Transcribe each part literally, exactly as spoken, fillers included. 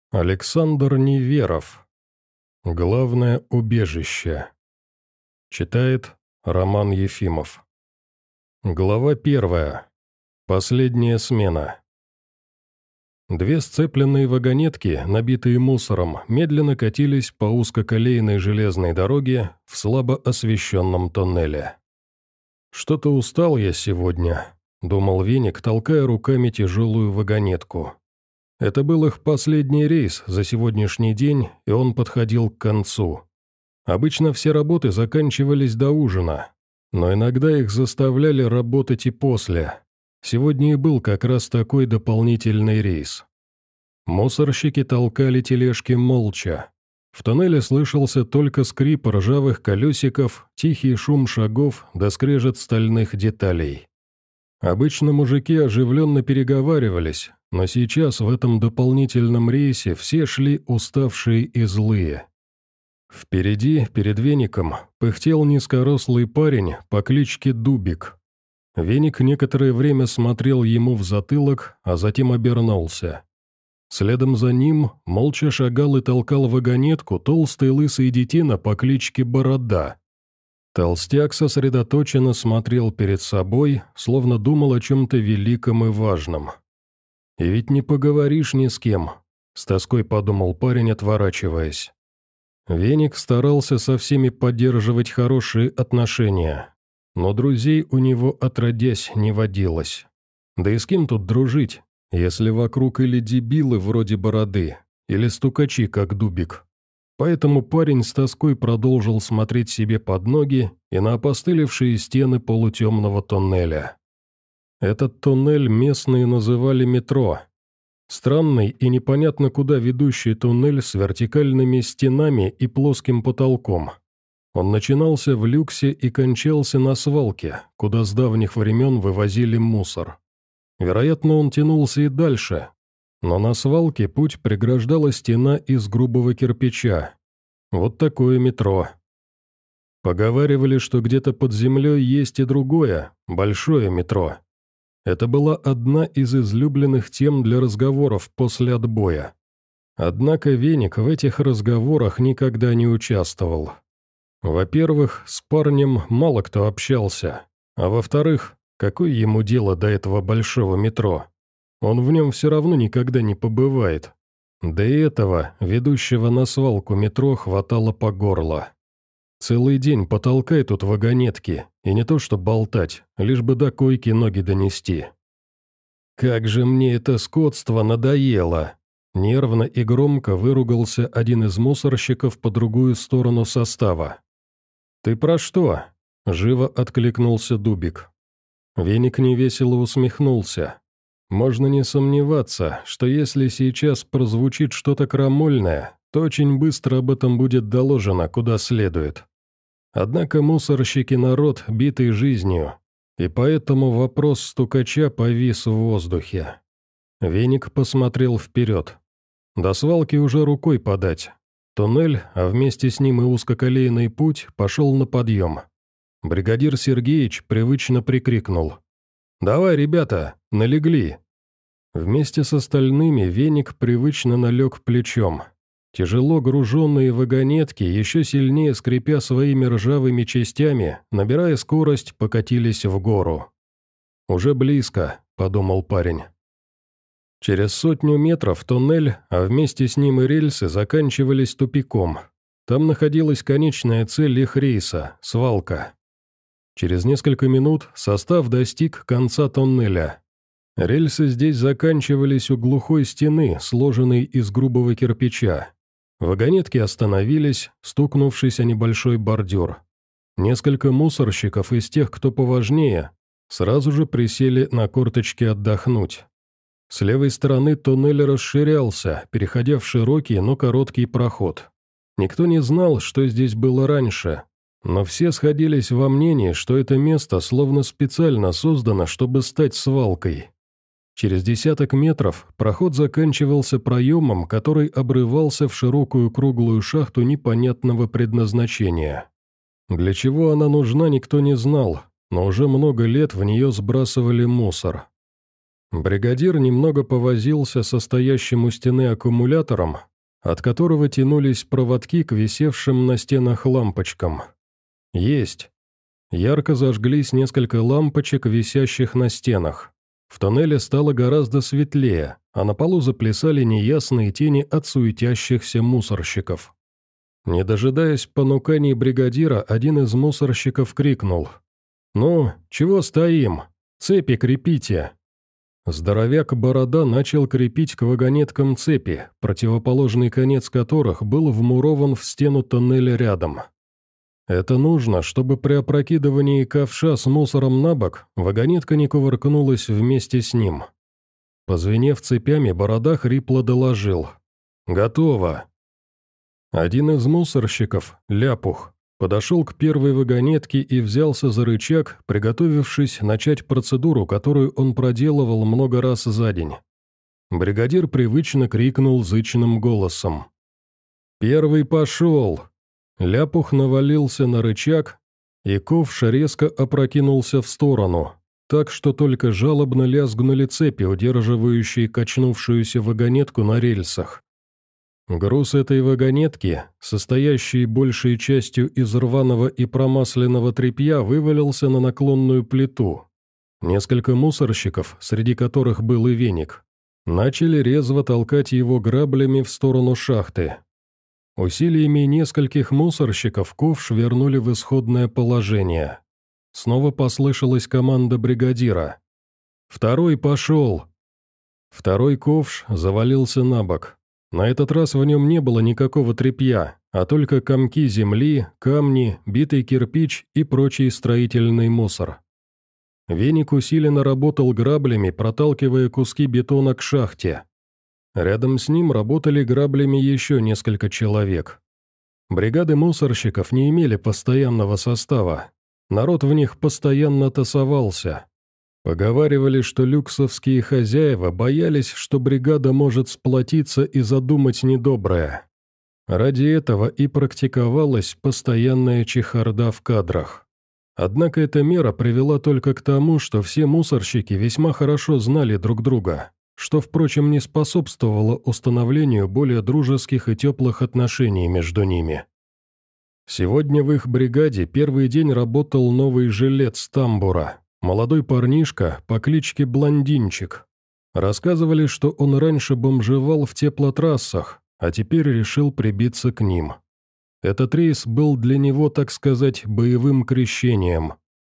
Александр Неверов. Главное убежище. Читает Роман Ефимов. Глава первая. Последняя смена. Две сцепленные вагонетки, набитые мусором, медленно катились по узкоколейной железной дороге в слабо освещенном тоннеле. «Что-то устал я сегодня», — думал Веник, толкая руками тяжелую вагонетку. Это был их последний рейс за сегодняшний день, и он подходил к концу. Обычно все работы заканчивались до ужина, но иногда их заставляли работать и после. Сегодня и был как раз такой дополнительный рейс. Мусорщики толкали тележки молча. В тоннеле слышался только скрип ржавых колесиков, тихий шум шагов да скрежет стальных деталей. Обычно мужики оживленно переговаривались, но сейчас в этом дополнительном рейсе все шли уставшие и злые. Впереди, перед Веником, пыхтел низкорослый парень по кличке Дубик. Веник некоторое время смотрел ему в затылок, а затем обернулся. Следом за ним молча шагал и толкал вагонетку толстый лысый детина по кличке Борода. Толстяк сосредоточенно смотрел перед собой, словно думал о чем-то великом и важном. «И ведь не поговоришь ни с кем», — с тоской подумал парень, отворачиваясь. Веник старался со всеми поддерживать хорошие отношения, но друзей у него отродясь не водилось. Да и с кем тут дружить, если вокруг или дебилы вроде Бороды, или стукачи, как Дубик. Поэтому парень с тоской продолжил смотреть себе под ноги и на опостылевшие стены полутемного тоннеля. Этот туннель местные называли метро. Странный и непонятно куда ведущий туннель с вертикальными стенами и плоским потолком. Он начинался в люксе и кончался на свалке, куда с давних времен вывозили мусор. Вероятно, он тянулся и дальше, но на свалке путь преграждала стена из грубого кирпича. Вот такое метро. Поговаривали, что где-то под землей есть и другое, большое метро. Это была одна из излюбленных тем для разговоров после отбоя. Однако Веник в этих разговорах никогда не участвовал. Во-первых, с парнем мало кто общался, а во-вторых, какое ему дело до этого большого метро? Он в нем все равно никогда не побывает. Да и этого, ведущего на свалку метро, хватало по горло. Целый день потолкай тут вагонетки, и не то что болтать, лишь бы до койки ноги донести. «Как же мне это скотство надоело!» Нервно и громко выругался один из мусорщиков по другую сторону состава. «Ты про что?» – живо откликнулся Дубик. Веник невесело усмехнулся. Можно не сомневаться, что если сейчас прозвучит что-то крамольное, то очень быстро об этом будет доложено куда следует. Однако мусорщики народ, битый жизнью, и поэтому вопрос стукача повис в воздухе. Веник посмотрел вперед. До свалки уже рукой подать. Туннель, а вместе с ним и узкоколейный путь, пошел на подъем. Бригадир Сергеич привычно прикрикнул: «Давай, ребята, налегли!» Вместе с остальными Веник привычно налег плечом. Тяжело груженные вагонетки, еще сильнее скрипя своими ржавыми частями, набирая скорость, покатились в гору. «Уже близко», — подумал парень. Через сотню метров туннель, а вместе с ним и рельсы, заканчивались тупиком. Там находилась конечная цель их рейса — свалка. Через несколько минут состав достиг конца тоннеля. Рельсы здесь заканчивались у глухой стены, сложенной из грубого кирпича. Вагонетки остановились, стукнувшись о небольшой бордюр. Несколько мусорщиков из тех, кто поважнее, сразу же присели на корточки отдохнуть. С левой стороны туннель расширялся, переходя в широкий, но короткий проход. Никто не знал, что здесь было раньше, но все сходились во мнении, что это место словно специально создано, чтобы стать свалкой. Через десяток метров проход заканчивался проемом, который обрывался в широкую круглую шахту непонятного предназначения. Для чего она нужна, никто не знал, но уже много лет в нее сбрасывали мусор. Бригадир немного повозился со стоящим у стены аккумулятором, от которого тянулись проводки к висевшим на стенах лампочкам. Есть. Ярко зажглись несколько лампочек, висящих на стенах. В тоннеле стало гораздо светлее, а на полу заплясали неясные тени от суетящихся мусорщиков. Не дожидаясь понуканий бригадира, один из мусорщиков крикнул: «Ну, чего стоим? Цепи крепите!» Здоровяк Борода начал крепить к вагонеткам цепи, противоположный конец которых был вмурован в стену тоннеля рядом. Это нужно, чтобы при опрокидывании ковша с мусором на бок вагонетка не кувыркнулась вместе с ним. Позвенев цепями, Борода хрипло доложил: «Готово!» Один из мусорщиков, Ляпух, подошел к первой вагонетке и взялся за рычаг, приготовившись начать процедуру, которую он проделывал много раз за день. Бригадир привычно крикнул зычным голосом: «Первый пошел!» Ляпух навалился на рычаг, и ковш резко опрокинулся в сторону, так что только жалобно лязгнули цепи, удерживающие качнувшуюся вагонетку на рельсах. Груз этой вагонетки, состоящий большей частью из рваного и промасленного тряпья, вывалился на наклонную плиту. Несколько мусорщиков, среди которых был и веник, начали резво толкать его граблями в сторону шахты. Усилиями нескольких мусорщиков ковш вернули в исходное положение. Снова послышалась команда бригадира: «Второй пошел!» Второй ковш завалился на бок. На этот раз в нем не было никакого тряпья, а только комки земли, камни, битый кирпич и прочий строительный мусор. Веник усиленно работал граблями, проталкивая куски бетона к шахте. Рядом с ним работали граблями еще несколько человек. Бригады мусорщиков не имели постоянного состава. Народ в них постоянно тасовался. Поговаривали, что люксовские хозяева боялись, что бригада может сплотиться и задумать недоброе. Ради этого и практиковалась постоянная чехарда в кадрах. Однако эта мера привела только к тому, что все мусорщики весьма хорошо знали друг друга, что, впрочем, не способствовало установлению более дружеских и теплых отношений между ними. Сегодня в их бригаде первый день работал новый жилец тамбура, молодой парнишка по кличке Блондинчик. Рассказывали, что он раньше бомжевал в теплотрассах, а теперь решил прибиться к ним. Этот рейс был для него, так сказать, боевым крещением.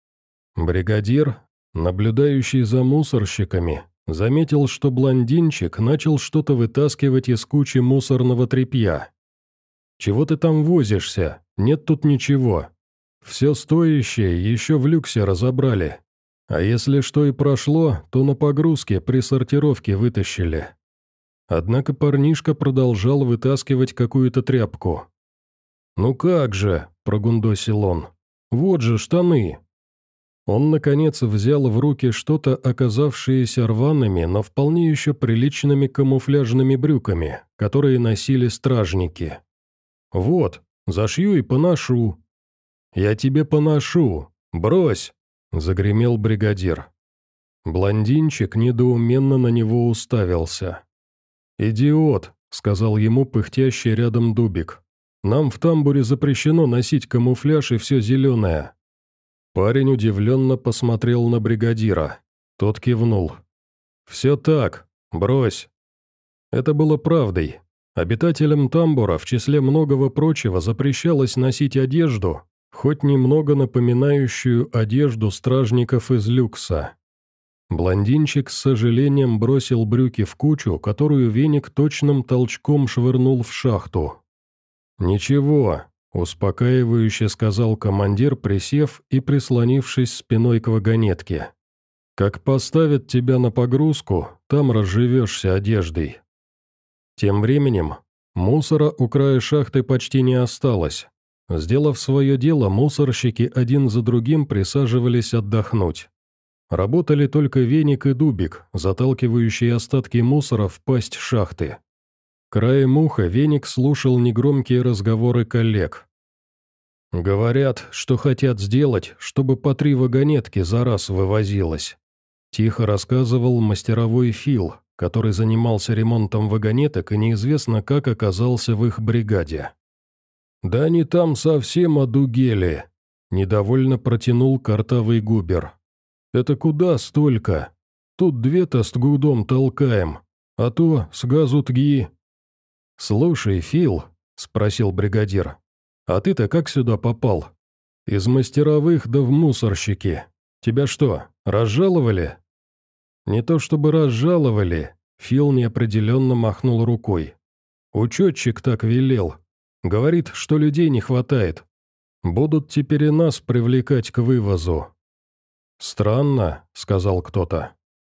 Бригадир, наблюдающий за мусорщиками, заметил, что Блондинчик начал что-то вытаскивать из кучи мусорного тряпья. «Чего ты там возишься? Нет тут ничего. Все стоящее еще в люксе разобрали. А если что и прошло, то на погрузке при сортировке вытащили». Однако парнишка продолжал вытаскивать какую-то тряпку. «Ну как же», — прогундосил он, — «вот же штаны». Он, наконец, взял в руки что-то, оказавшееся рваными, но вполне еще приличными камуфляжными брюками, которые носили стражники. «Вот, зашью и поношу». «Я тебе поношу. Брось!» — загремел бригадир. Блондинчик недоуменно на него уставился. «Идиот», — сказал ему пыхтящий рядом Дубик. «Нам в тамбуре запрещено носить камуфляж и все зеленое». Парень удивленно посмотрел на бригадира. Тот кивнул. «Все так. Брось». Это было правдой. Обитателям тамбура в числе многого прочего запрещалось носить одежду, хоть немного напоминающую одежду стражников из люкса. Блондинчик с сожалением бросил брюки в кучу, которую веник точным толчком швырнул в шахту. «Ничего», — успокаивающе сказал командир, присев и прислонившись спиной к вагонетке. «Как поставят тебя на погрузку, там разживешься одеждой». Тем временем мусора у края шахты почти не осталось. Сделав свое дело, мусорщики один за другим присаживались отдохнуть. Работали только веник и Дубик, заталкивающие остатки мусора в пасть шахты. Краем уха веник слушал негромкие разговоры коллег. «Говорят, что хотят сделать, чтобы по три вагонетки за раз вывозилось. Тихо рассказывал мастеровой Фил, который занимался ремонтом вагонеток и неизвестно как оказался в их бригаде. «Да они там совсем одугели», — недовольно протянул картавый Губер. «Это куда столько? Тут две-то с гудом толкаем, а то с газу тги». «Слушай, Фил», — спросил бригадир, — «а ты-то как сюда попал? Из мастеровых да в мусорщики. Тебя что, разжаловали?» «Не то чтобы разжаловали», — Фил неопределенно махнул рукой. «Учетчик так велел. Говорит, что людей не хватает. Будут теперь и нас привлекать к вывозу». «Странно», — сказал кто-то.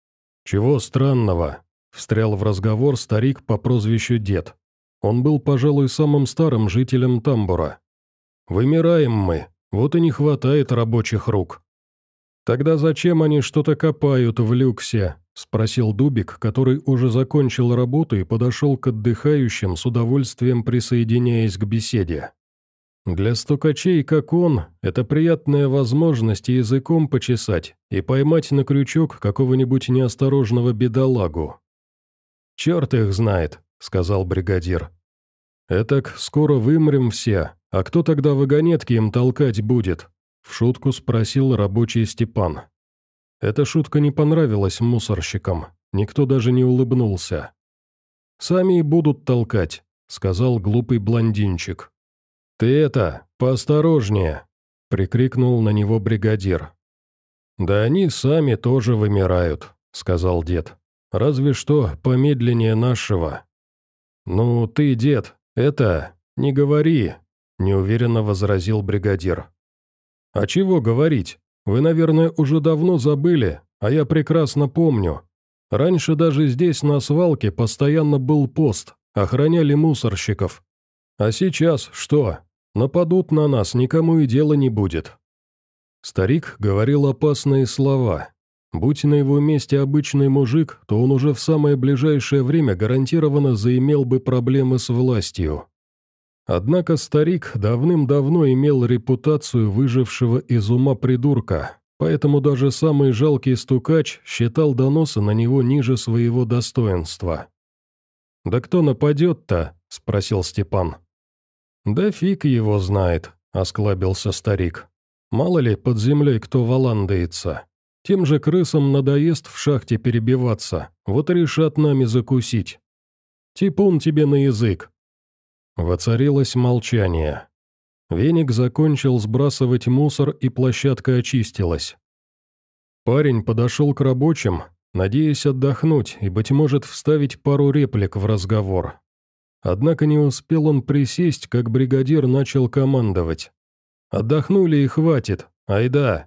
«Чего странного?» — встрял в разговор старик по прозвищу Дед. Он был, пожалуй, самым старым жителем тамбура. «Вымираем мы, вот и не хватает рабочих рук». «Тогда зачем они что-то копают в люксе?» — спросил Дубик, который уже закончил работу и подошел к отдыхающим, с удовольствием присоединяясь к беседе. «Для стукачей, как он, это приятная возможность языком почесать и поймать на крючок какого-нибудь неосторожного бедолагу». «Черт их знает», — сказал бригадир. «Этак скоро вымрем все, а кто тогда вагонетки им толкать будет?» — в шутку спросил рабочий Степан. Эта шутка не понравилась мусорщикам, никто даже не улыбнулся. «Сами и будут толкать», — сказал глупый блондинчик. «Ты это, поосторожнее», — прикрикнул на него бригадир. «Да они сами тоже вымирают», — сказал дед. «Разве что помедленнее нашего». «Ну, ты, дед, это, не говори», — неуверенно возразил бригадир. «А чего говорить? Вы, наверное, уже давно забыли, а я прекрасно помню. Раньше даже здесь, на свалке, постоянно был пост, охраняли мусорщиков. А сейчас что? Нападут на нас, никому и дела не будет». Старик говорил опасные слова. Будь на его месте обычный мужик, то он уже в самое ближайшее время гарантированно заимел бы проблемы с властью. Однако старик давным-давно имел репутацию выжившего из ума придурка, поэтому даже самый жалкий стукач считал доносы на него ниже своего достоинства. «Да кто нападет-то?» – спросил Степан. «Да фиг его знает», – осклабился старик. «Мало ли под землей кто валандается. Тем же крысам надоест в шахте перебиваться, вот и решат нами закусить. Типун тебе на язык». Воцарилось молчание. Веник закончил сбрасывать мусор, и площадка очистилась. Парень подошел к рабочим, надеясь отдохнуть и, быть может, вставить пару реплик в разговор. Однако не успел он присесть, как бригадир начал командовать. «Отдохнули и хватит, айда!»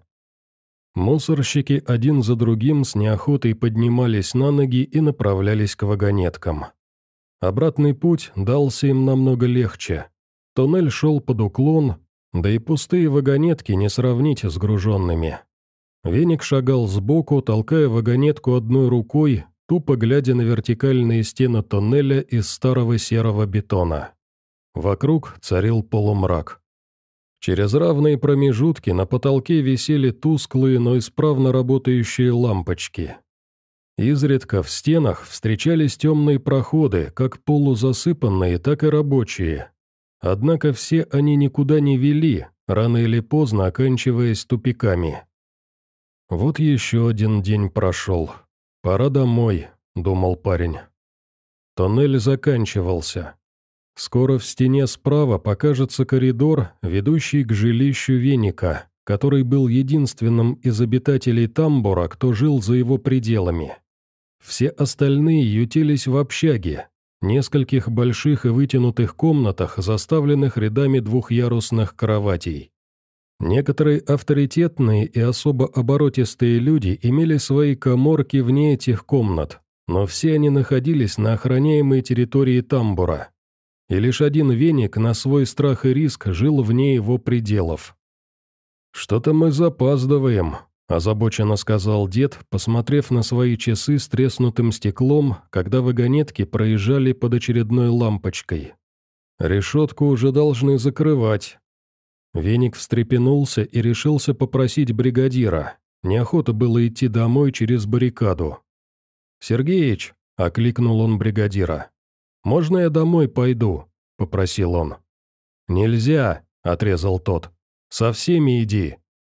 Мусорщики один за другим с неохотой поднимались на ноги и направлялись к вагонеткам. Обратный путь дался им намного легче. Тоннель шел под уклон, да и пустые вагонетки не сравнить с груженными. Веник шагал сбоку, толкая вагонетку одной рукой, тупо глядя на вертикальные стены тоннеля из старого серого бетона. Вокруг царил полумрак. Через равные промежутки на потолке висели тусклые, но исправно работающие лампочки. Изредка в стенах встречались темные проходы, как полузасыпанные, так и рабочие. Однако все они никуда не вели, рано или поздно оканчиваясь тупиками. «Вот еще один день прошел. Пора домой», — думал парень. Тоннель заканчивался. Скоро в стене справа покажется коридор, ведущий к жилищу Веника, который был единственным из обитателей тамбура, кто жил за его пределами. Все остальные ютились в общаге, нескольких больших и вытянутых комнатах, заставленных рядами двухъярусных кроватей. Некоторые авторитетные и особо оборотистые люди имели свои каморки вне этих комнат, но все они находились на охраняемой территории тамбура. И лишь один Веник на свой страх и риск жил вне его пределов. «Что-то мы запаздываем», – озабоченно сказал дед, посмотрев на свои часы с треснутым стеклом, когда вагонетки проезжали под очередной лампочкой. «Решетку уже должны закрывать». Веник встрепенулся и решился попросить бригадира. Неохота было идти домой через баррикаду. «Сергеич!» — окликнул он бригадира. «Можно я домой пойду?» — попросил он. «Нельзя!» — отрезал тот. «Со всеми иди!»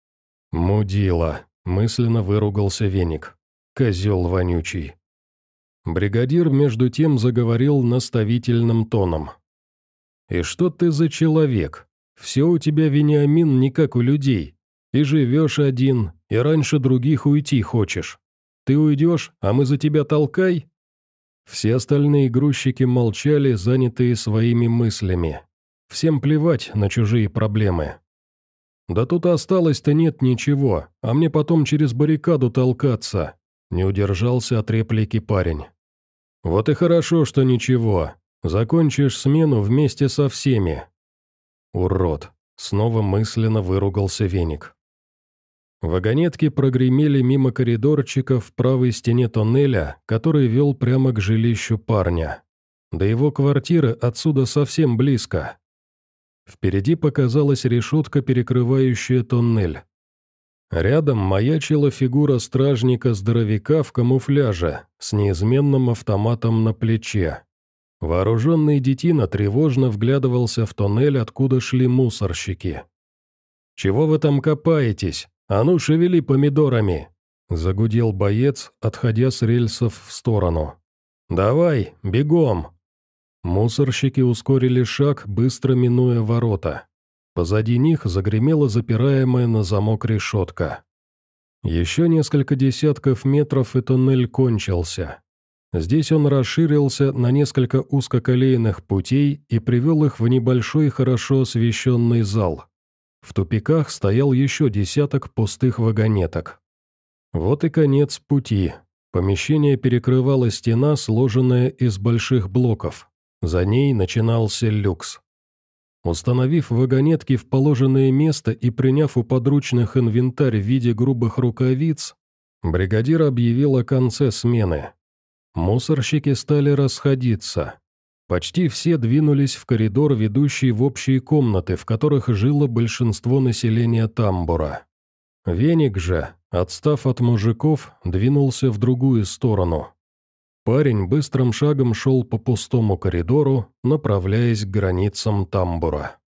«Мудила!» — мысленно выругался Веник. «Козел вонючий!» Бригадир между тем заговорил наставительным тоном. «И что ты за человек? Все у тебя, Вениамин, не как у людей. И живешь один, и раньше других уйти хочешь. Ты уйдешь, а мы за тебя толкай?» Все остальные грузчики молчали, занятые своими мыслями. Всем плевать на чужие проблемы. «Да тут осталось-то нет ничего, а мне потом через баррикаду толкаться», — не удержался от реплики парень. «Вот и хорошо, что ничего. Закончишь смену вместе со всеми». «Урод!» — снова мысленно выругался Веник. Вагонетки прогремели мимо коридорчика в правой стене тоннеля, который вел прямо к жилищу парня. До его квартиры отсюда совсем близко. Впереди показалась решетка, перекрывающая тоннель. Рядом маячила фигура стражника-здоровяка в камуфляже с неизменным автоматом на плече. Вооруженный детина тревожно вглядывался в тоннель, откуда шли мусорщики. «Чего вы там копаетесь? А ну, шевели помидорами!» — загудел боец, отходя с рельсов в сторону. «Давай, бегом!» Мусорщики ускорили шаг, быстро минуя ворота. Позади них загремела запираемая на замок решетка. Еще несколько десятков метров, и туннель кончился. Здесь он расширился на несколько узкоколейных путей и привел их в небольшой, хорошо освещенный зал. В тупиках стоял еще десяток пустых вагонеток. Вот и конец пути. Помещение перекрывала стена, сложенная из больших блоков. За ней начинался люкс. Установив вагонетки в положенное место и приняв у подручных инвентарь в виде грубых рукавиц, бригадир объявил о конце смены. Мусорщики стали расходиться. Почти все двинулись в коридор, ведущий в общие комнаты, в которых жило большинство населения тамбура. Веник же, отстав от мужиков, двинулся в другую сторону. Парень быстрым шагом шел по пустому коридору, направляясь к границам тамбура.